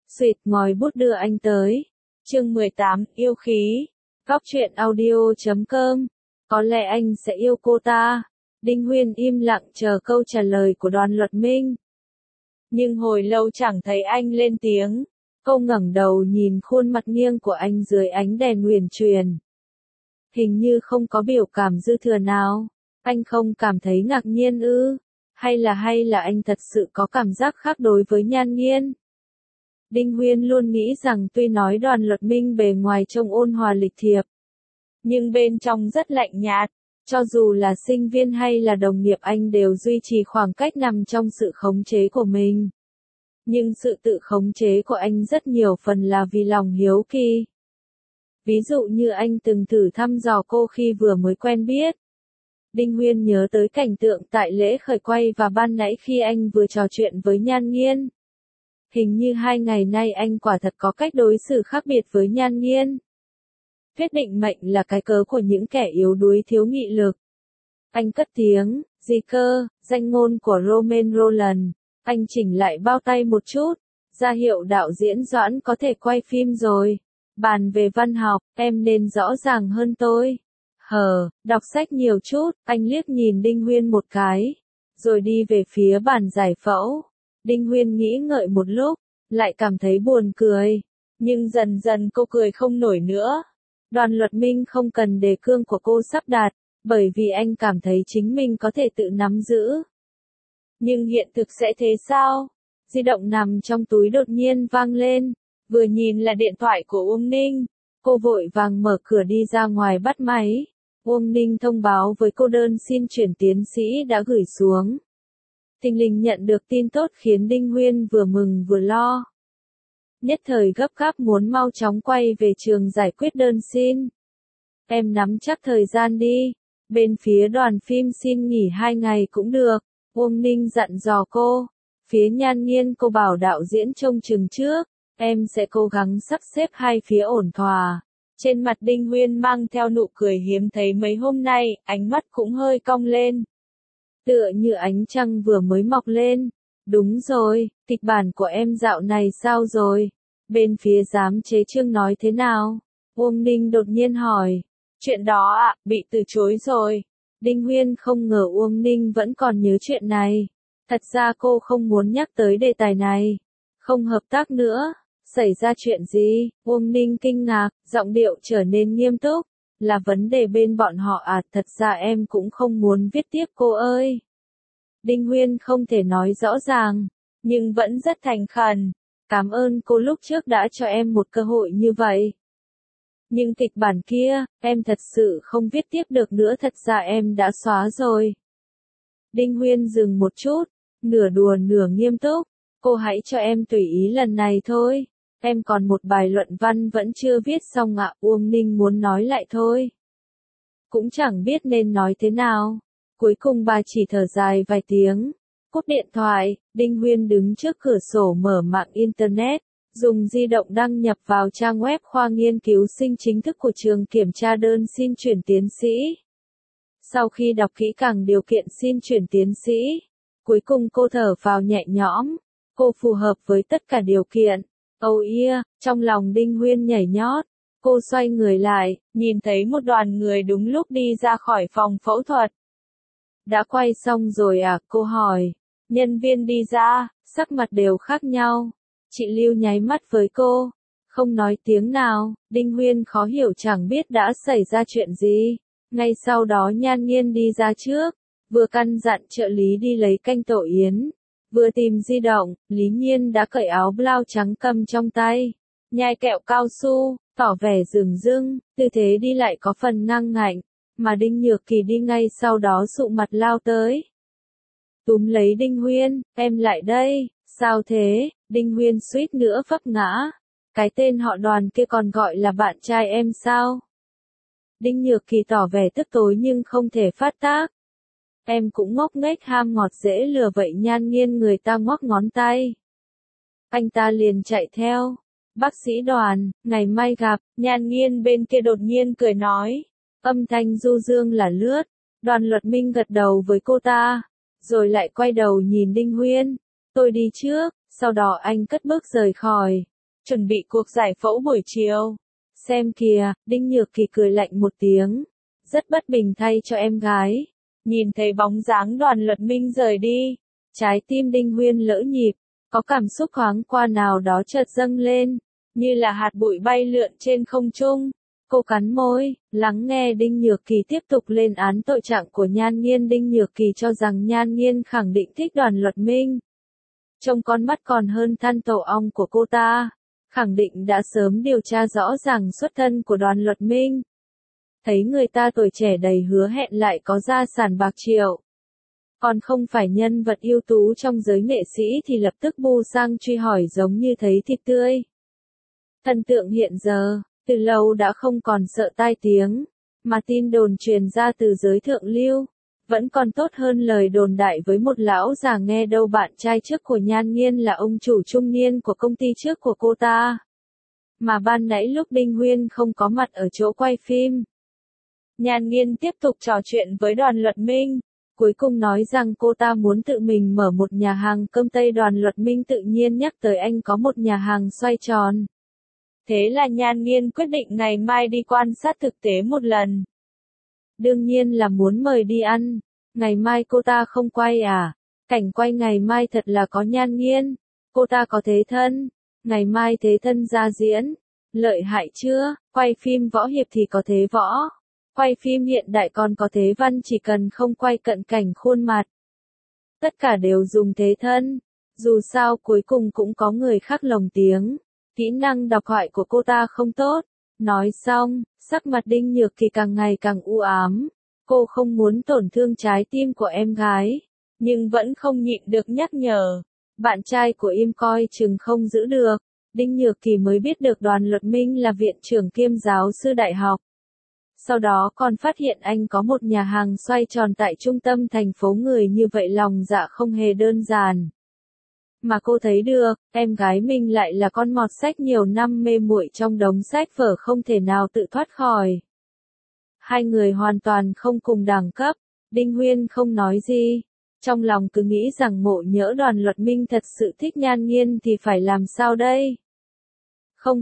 Xuyệt ngòi bút đưa anh tới. Chương 18, yêu khí. Góc truyện audio.com. Có lẽ anh sẽ yêu cô ta. Đinh Huyên im lặng chờ câu trả lời của Đoàn Luật Minh. Nhưng hồi lâu chẳng thấy anh lên tiếng. Cô ngẩng đầu nhìn khuôn mặt nghiêng của anh dưới ánh đèn huyền truyền. Hình như không có biểu cảm dư thừa nào. Anh không cảm thấy ngạc nhiên ư? Hay là anh thật sự có cảm giác khác đối với Nhan Nghiên? Đinh Huyên luôn nghĩ rằng tuy nói Đoàn Luật Minh bề ngoài trông ôn hòa lịch thiệp, nhưng bên trong rất lạnh nhạt. Cho dù là sinh viên hay là đồng nghiệp anh đều duy trì khoảng cách nằm trong sự khống chế của mình. Nhưng sự tự khống chế của anh rất nhiều phần là vì lòng hiếu kỳ. Ví dụ như anh từng thử thăm dò cô khi vừa mới quen biết. Đinh Huyên nhớ tới cảnh tượng tại lễ khởi quay và ban nãy khi anh vừa trò chuyện với Nhan Nghiên. Hình như 2 ngày nay anh quả thật có cách đối xử khác biệt với Nhan Nghiên. Thuyết định mệnh là cái cớ của những kẻ yếu đuối thiếu nghị lực. Anh cất tiếng, gì cơ, danh ngôn của Romain Rolland. Anh chỉnh lại bao tay một chút, ra hiệu đạo diễn Doãn có thể quay phim rồi. Bàn về văn học, em nên rõ ràng hơn tôi. Đọc sách nhiều chút, anh liếc nhìn Đinh Huyên một cái, rồi đi về phía bàn giải phẫu. Đinh Huyên nghĩ ngợi một lúc, lại cảm thấy buồn cười, nhưng dần dần cô cười không nổi nữa. Đoàn Luật Minh không cần đề cương của cô sắp đặt, bởi vì anh cảm thấy chính mình có thể tự nắm giữ. Nhưng hiện thực sẽ thế sao? Di động nằm trong túi đột nhiên vang lên, vừa nhìn là điện thoại của Uông Ninh. Cô vội vàng mở cửa đi ra ngoài bắt máy. Uông Ninh thông báo với cô đơn xin chuyển tiến sĩ đã gửi xuống. Thình lình nhận được tin tốt khiến Đinh Huyên vừa mừng vừa lo. Nhất thời gấp gáp muốn mau chóng quay về trường giải quyết đơn xin. Em nắm chắc thời gian đi, bên phía đoàn phim xin nghỉ 2 ngày cũng được, Uông Ninh dặn dò cô. Phía Nhan Nghiên cô bảo đạo diễn trông chừng trước, em sẽ cố gắng sắp xếp hai phía ổn thỏa. Trên mặt Đinh Huyên mang theo nụ cười hiếm thấy mấy hôm nay, ánh mắt cũng hơi cong lên. Tựa như ánh trăng vừa mới mọc lên. Đúng rồi, kịch bản của em dạo này sao rồi? Bên phía giám chế chương nói thế nào? Uông Ninh đột nhiên hỏi. Chuyện đó ạ, bị từ chối rồi. Đinh Huyên không ngờ Uông Ninh vẫn còn nhớ chuyện này. Thật ra cô không muốn nhắc tới đề tài này. Không hợp tác nữa. Xảy ra chuyện gì? Uông Ninh kinh ngạc, giọng điệu trở nên nghiêm túc. Là vấn đề bên bọn họ à? Thật ra em cũng không muốn viết tiếp cô ơi. Đinh Huyên không thể nói rõ ràng, nhưng vẫn rất thành khẩn. Cảm ơn cô lúc trước đã cho em một cơ hội như vậy. Nhưng kịch bản kia, em thật sự không viết tiếp được nữa, thật ra em đã xóa rồi. Đinh Huyên dừng một chút, nửa đùa nửa nghiêm túc. Cô hãy cho em tùy ý lần này thôi. Em còn một bài luận văn vẫn chưa viết xong ạ. Uông Ninh muốn nói lại thôi. Cũng chẳng biết nên nói thế nào. Cuối cùng bà chỉ thở dài vài tiếng. Cúp điện thoại, Đinh Huyên đứng trước cửa sổ mở mạng Internet, dùng di động đăng nhập vào trang web khoa nghiên cứu sinh chính thức của trường kiểm tra đơn xin chuyển tiến sĩ. Sau khi đọc kỹ càng điều kiện xin chuyển tiến sĩ, cuối cùng cô thở phào nhẹ nhõm. Cô phù hợp với tất cả điều kiện. Oh yeah, trong lòng Đinh Huyên nhảy nhót. Cô xoay người lại, nhìn thấy một đoàn người đúng lúc đi ra khỏi phòng phẫu thuật. Đã quay xong rồi à? Cô hỏi. Nhân viên đi ra, sắc mặt đều khác nhau. Chị Lưu nháy mắt với cô, không nói tiếng nào. Đinh Huyên khó hiểu chẳng biết đã xảy ra chuyện gì. Ngay sau đó Nhan Nghiên đi ra trước, vừa căn dặn trợ lý đi lấy canh tổ yến, vừa tìm di động. Lý Nhiên đã cởi áo blau trắng cầm trong tay, nhai kẹo cao su, tỏ vẻ dửng dưng, tư thế đi lại có phần ngang ngạnh, mà Đinh Nhược Kỳ đi ngay sau đó sụ mặt lao tới. Túm lấy Đinh Huyên, em lại đây, sao thế? Đinh Huyên suýt nữa vấp ngã. Cái tên họ Đoàn kia còn gọi là bạn trai em sao? Đinh Nhược Kỳ tỏ vẻ tức tối nhưng không thể phát tác. Em cũng ngốc nghếch ham ngọt dễ lừa vậy. Nhan Nghiên người ta ngoắc ngón tay. Anh ta liền chạy theo. Bác sĩ Đoàn, ngày mai gặp. Nhan Nghiên bên kia đột nhiên cười nói. Âm thanh du dương là lướt. Đoàn Luật Minh gật đầu với cô ta, rồi lại quay đầu nhìn Đinh Huyên. Tôi đi trước. Sau đó anh cất bước rời khỏi. chuẩn bị cuộc giải phẫu buổi chiều. Xem kìa, Đinh Nhược Kỳ cười lạnh một tiếng. Rất bất bình thay cho em gái. Nhìn thấy bóng dáng Đoàn Luật Minh rời đi. Trái tim Đinh Huyên lỡ nhịp. Có cảm xúc thoáng qua nào đó chợt dâng lên. Như là hạt bụi bay lượn trên không trung. Cô cắn môi, lắng nghe Đinh Nhược Kỳ tiếp tục lên án tội trạng của Nhan Nghiên. Đinh Nhược Kỳ cho rằng Nhan Nghiên khẳng định thích Đoàn Luật Minh. Trong con mắt còn hơn than tổ ong của cô ta. Khẳng định đã sớm điều tra rõ ràng xuất thân của Đoàn Luật Minh. Thấy người ta tuổi trẻ đầy hứa hẹn lại có gia sản bạc triệu. Còn không phải nhân vật ưu tú trong giới nghệ sĩ thì lập tức bu sang truy hỏi giống như thấy thịt tươi. Thần tượng hiện giờ, từ lâu đã không còn sợ tai tiếng, mà tin đồn truyền ra từ giới thượng lưu. Vẫn còn tốt hơn lời đồn đại với một lão già nghe đâu bạn trai trước của Nhan Nghiên là ông chủ trung niên của công ty trước của cô ta. Mà ban nãy lúc Đinh Huyên không có mặt ở chỗ quay phim. Nhan Nghiên tiếp tục trò chuyện với Đoàn Luật Minh, cuối cùng nói rằng cô ta muốn tự mình mở một nhà hàng cơm Tây. Đoàn Luật Minh tự nhiên nhắc tới anh có một nhà hàng xoay tròn. Thế là Nhan Nghiên quyết định ngày mai đi quan sát thực tế một lần. Đương nhiên là muốn mời đi ăn. Ngày mai cô ta không quay à? Cảnh quay ngày mai thật là có Nhan Nghiên. Cô ta có thế thân. Ngày mai thế thân ra diễn. Lợi hại chưa? Quay phim võ hiệp thì có thế võ. Quay phim hiện đại còn có thế văn, chỉ cần không quay cận cảnh khuôn mặt. Tất cả đều dùng thế thân. Dù sao cuối cùng cũng có người khác lồng tiếng. Kỹ năng đọc thoại của cô ta không tốt. Nói xong, sắc mặt Đinh Nhược Kỳ càng ngày càng u ám. Cô không muốn tổn thương trái tim của em gái. Nhưng vẫn không nhịn được nhắc nhở. Bạn trai của Im coi chừng không giữ được. Đinh Nhược Kỳ mới biết được Đoàn Luật Minh là viện trưởng kiêm giáo sư đại học. Sau đó còn phát hiện anh có một nhà hàng xoay tròn tại trung tâm thành phố. Người như vậy lòng dạ không hề đơn giản. Mà cô thấy được, em gái mình lại là con mọt sách nhiều năm mê muội trong đống sách vở không thể nào tự thoát khỏi. Hai người hoàn toàn không cùng đẳng cấp. Đinh Huyên không nói gì. Trong lòng cứ nghĩ rằng ngộ nhỡ Đoàn Luật Minh thật sự thích Nhan Nghiên thì phải làm sao đây? Không,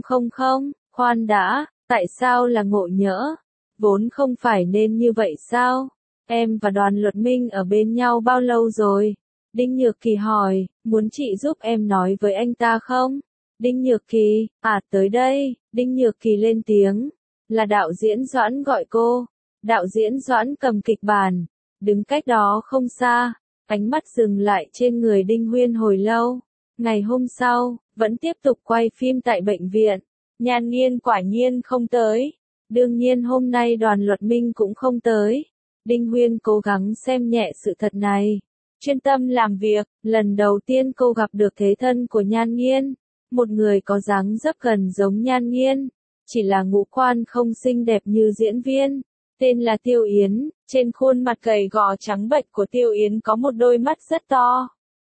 khoan đã, tại sao là ngộ nhỡ? Vốn không phải nên như vậy sao? Em và Đoàn Luật Minh ở bên nhau bao lâu rồi? Đinh Nhược Kỳ hỏi, muốn chị giúp em nói với anh ta không? Đinh Nhược Kỳ, tới đây. Đinh Nhược Kỳ lên tiếng. Là đạo diễn Doãn gọi cô. Đạo diễn Doãn cầm kịch bản. Đứng cách đó không xa. Ánh mắt dừng lại trên người Đinh Huyên hồi lâu. Ngày hôm sau, vẫn tiếp tục quay phim tại bệnh viện. Nhan Nghiên quả nhiên không tới. Đương nhiên hôm nay Đoàn Luật Minh cũng không tới. Đinh Huyên cố gắng xem nhẹ sự thật này. Chuyên tâm làm việc, lần đầu tiên cô gặp được thế thân của Nhan Nghiên. Một người có dáng dấp gần giống Nhan Nghiên. Chỉ là ngũ quan không xinh đẹp như diễn viên. Tên là Tiêu Yến, trên khuôn mặt gầy gò trắng bệch của Tiêu Yến có một đôi mắt rất to.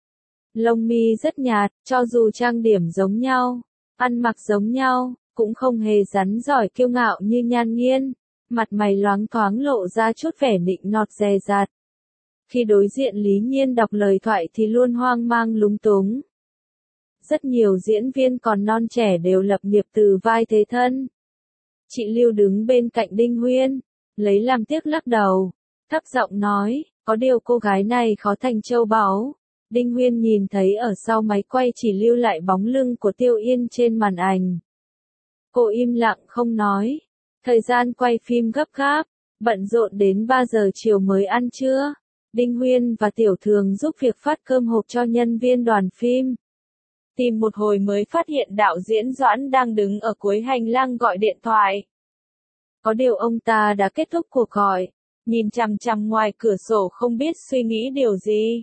Lông mi rất nhạt, cho dù trang điểm giống nhau, ăn mặc giống nhau, cũng không hề rắn giỏi kiêu ngạo như Nhan Nghiên. Mặt mày loáng thoáng lộ ra chút vẻ nịnh nọt dè dặt. Khi đối diện Lý Nhiên đọc lời thoại thì luôn hoang mang lúng túng. Rất nhiều diễn viên còn non trẻ đều lập nghiệp từ vai thế thân. Chị Lưu đứng bên cạnh Đinh Huyên, lấy làm tiếc lắc đầu, thấp giọng nói, có điều cô gái này khó thành châu báu. Đinh Huyên nhìn thấy ở sau máy quay chỉ lưu lại bóng lưng của Tiêu Yên trên màn ảnh. Cô im lặng không nói. Thời gian quay phim gấp gáp, bận rộn đến 3 giờ chiều mới ăn trưa. Đinh Huyên và Tiểu Thường giúp việc phát cơm hộp cho nhân viên đoàn phim. Tìm một hồi mới phát hiện đạo diễn Doãn đang đứng ở cuối hành lang gọi điện thoại. Có điều ông ta đã kết thúc cuộc gọi, nhìn chằm chằm ngoài cửa sổ không biết suy nghĩ điều gì.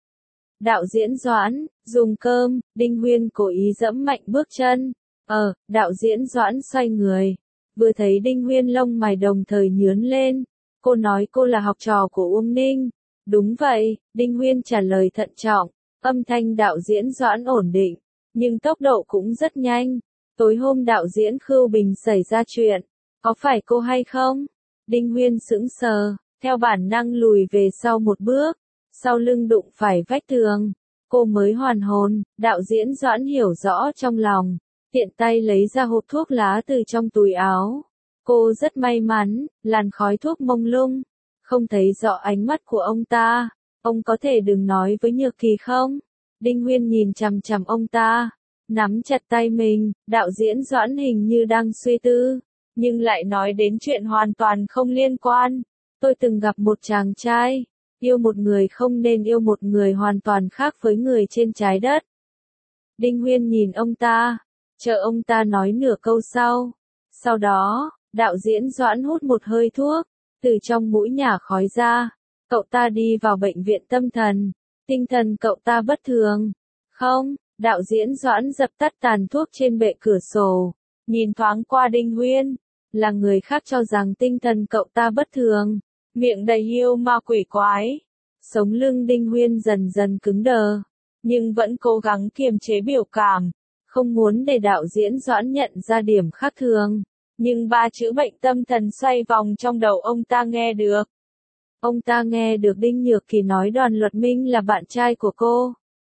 Đạo diễn Doãn, dùng cơm. Đinh Huyên cố ý giẫm mạnh bước chân. Đạo diễn Doãn xoay người. Vừa thấy Đinh Huyên lông mày đồng thời nhướng lên. Cô nói cô là học trò của Uông Ninh. Đúng vậy, Đinh Huyên trả lời thận trọng. Âm thanh đạo diễn Doãn ổn định, nhưng tốc độ cũng rất nhanh. Tối hôm đạo diễn Khưu Bình xảy ra chuyện. Có phải cô hay không? Đinh Huyên sững sờ, theo bản năng lùi về sau một bước. Sau lưng đụng phải vách tường. Cô mới hoàn hồn, đạo diễn Doãn hiểu rõ trong lòng. tiện tay lấy ra hộp thuốc lá từ trong túi áo. Cô rất may mắn, làn khói thuốc mông lung, không thấy rõ ánh mắt của ông ta. Ông có thể đừng nói với Nhược Kỳ không? Đinh Huyên nhìn chằm chằm ông ta, nắm chặt tay mình, đạo diễn Doãn hình như đang suy tư, nhưng lại nói đến chuyện hoàn toàn không liên quan. Tôi từng gặp một chàng trai, yêu một người không nên yêu một người hoàn toàn khác với người trên trái đất. Đinh Huyên nhìn ông ta, chờ ông ta nói nửa câu sau. Sau đó, đạo diễn Doãn hút một hơi thuốc, từ trong mũi nhả khói ra. Cậu ta đi vào bệnh viện tâm thần, tinh thần cậu ta bất thường. Không, đạo diễn Doãn dập tắt tàn thuốc trên bệ cửa sổ, nhìn thoáng qua Đinh Huyên, là người khác cho rằng tinh thần cậu ta bất thường, miệng đầy hiêu ma quỷ quái. Sống lưng Đinh Huyên dần dần cứng đờ, nhưng vẫn cố gắng kiềm chế biểu cảm, không muốn để đạo diễn Doãn nhận ra điểm khác thường. Nhưng ba chữ bệnh tâm thần xoay vòng trong đầu ông ta nghe được. Ông ta nghe được Đinh Nhược Kỳ nói Đoàn Luật Minh là bạn trai của cô.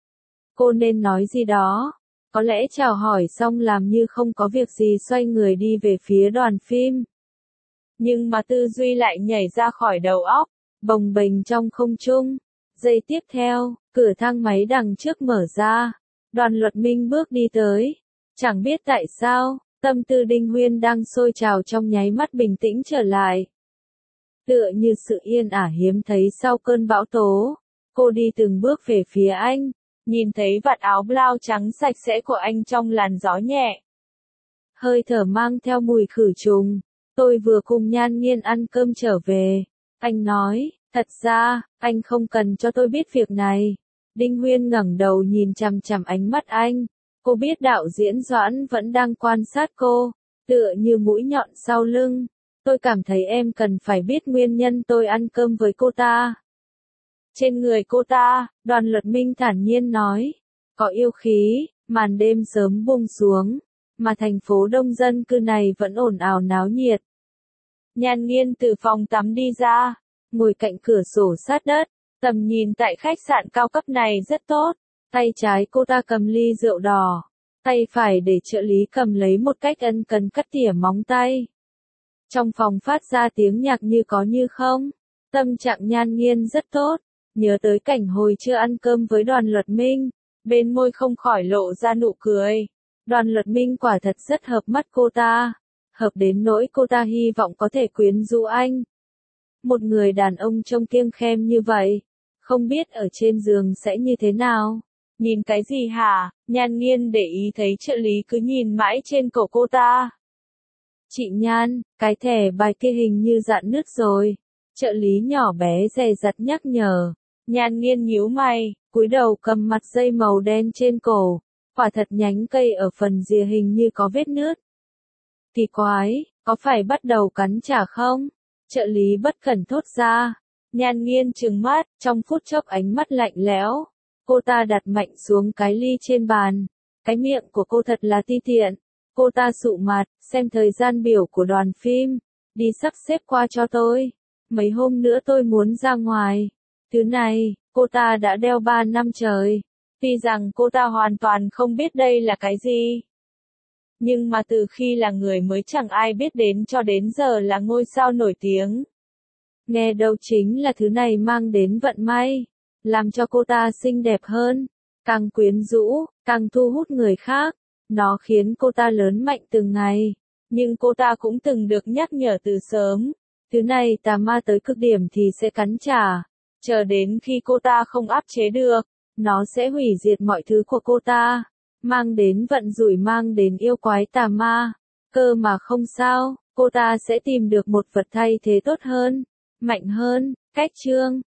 Cô nên nói gì đó, có lẽ chào hỏi xong làm như không có việc gì xoay người đi về phía đoàn phim. Nhưng mà tư duy lại nhảy ra khỏi đầu óc, bồng bềnh trong không trung. Giây tiếp theo, cửa thang máy đằng trước mở ra, Đoàn Luật Minh bước đi tới. Chẳng biết tại sao, tâm tư Đinh Huyên đang sôi trào trong nháy mắt bình tĩnh trở lại. Tựa như sự yên ả hiếm thấy sau cơn bão tố, cô đi từng bước về phía anh, nhìn thấy vạt áo blau trắng sạch sẽ của anh trong làn gió nhẹ. Hơi thở mang theo mùi khử trùng. Tôi vừa cùng Nhan Nghiên ăn cơm trở về. Anh nói, thật ra, anh không cần cho tôi biết việc này. Đinh Huyên ngẩng đầu nhìn chằm chằm ánh mắt anh. Cô biết đạo diễn Doãn vẫn đang quan sát cô, tựa như mũi nhọn sau lưng. Tôi cảm thấy em cần phải biết nguyên nhân tôi ăn cơm với cô ta. Trên người cô ta, Đoàn Luật Minh thản nhiên nói, có yêu khí. Màn đêm sớm buông xuống, mà thành phố đông dân cư này vẫn ồn ào náo nhiệt. Nhan Nghiên từ phòng tắm đi ra, ngồi cạnh cửa sổ sát đất, tầm nhìn tại khách sạn cao cấp này rất tốt. Tay trái cô ta cầm ly rượu đỏ, tay phải để trợ lý cầm lấy một cách ân cần cắt tỉa móng tay. Trong phòng phát ra tiếng nhạc như có như không. Tâm trạng Nhan Nghiên rất tốt, nhớ tới cảnh hồi trưa ăn cơm với Đoàn Luật Minh, bên môi không khỏi lộ ra nụ cười. Đoàn Luật Minh quả thật rất hợp mắt cô ta, hợp đến nỗi cô ta hy vọng có thể quyến rũ anh. Một người đàn ông trông kiêng khem như vậy, không biết ở trên giường sẽ như thế nào. Nhìn cái gì hả? Nhan Nghiên để ý thấy trợ lý cứ nhìn mãi trên cổ cô ta. Chị Nhan, cái thẻ bài kia hình như rạn nứt rồi. Trợ lý nhỏ bé dè dặt nhắc nhở. Nhan Nghiên nhíu mày, cúi đầu cầm mặt dây màu đen trên cổ. Quả thật nhánh cây ở phần rìa hình như có vết nứt. Kỳ quái, có phải bắt đầu cắn trả không? Trợ lý bất cẩn thốt ra. Nhan Nghiên trừng mắt, trong phút chốc ánh mắt lạnh lẽo. Cô ta đặt mạnh xuống cái ly trên bàn. Cái miệng của cô thật là ti tiện. Cô ta sụ mặt, xem thời gian biểu của đoàn phim. Đi sắp xếp qua cho tôi. Mấy hôm nữa tôi muốn ra ngoài. Thứ này, cô ta đã đeo 3 năm trời. Tuy rằng cô ta hoàn toàn không biết đây là cái gì. Nhưng mà từ khi là người mới chẳng ai biết đến cho đến giờ là ngôi sao nổi tiếng. Nghe đâu chính là thứ này mang đến vận may. Làm cho cô ta xinh đẹp hơn. Càng quyến rũ, càng thu hút người khác. Nó khiến cô ta lớn mạnh từng ngày. Nhưng cô ta cũng từng được nhắc nhở từ sớm. Thứ này tà ma tới cực điểm thì sẽ cắn trả. Chờ đến khi cô ta không áp chế được, nó sẽ hủy diệt mọi thứ của cô ta. Mang đến vận rủi, mang đến yêu quái tà ma. Cơ mà không sao, cô ta sẽ tìm được một vật thay thế tốt hơn, mạnh hơn. Cách chương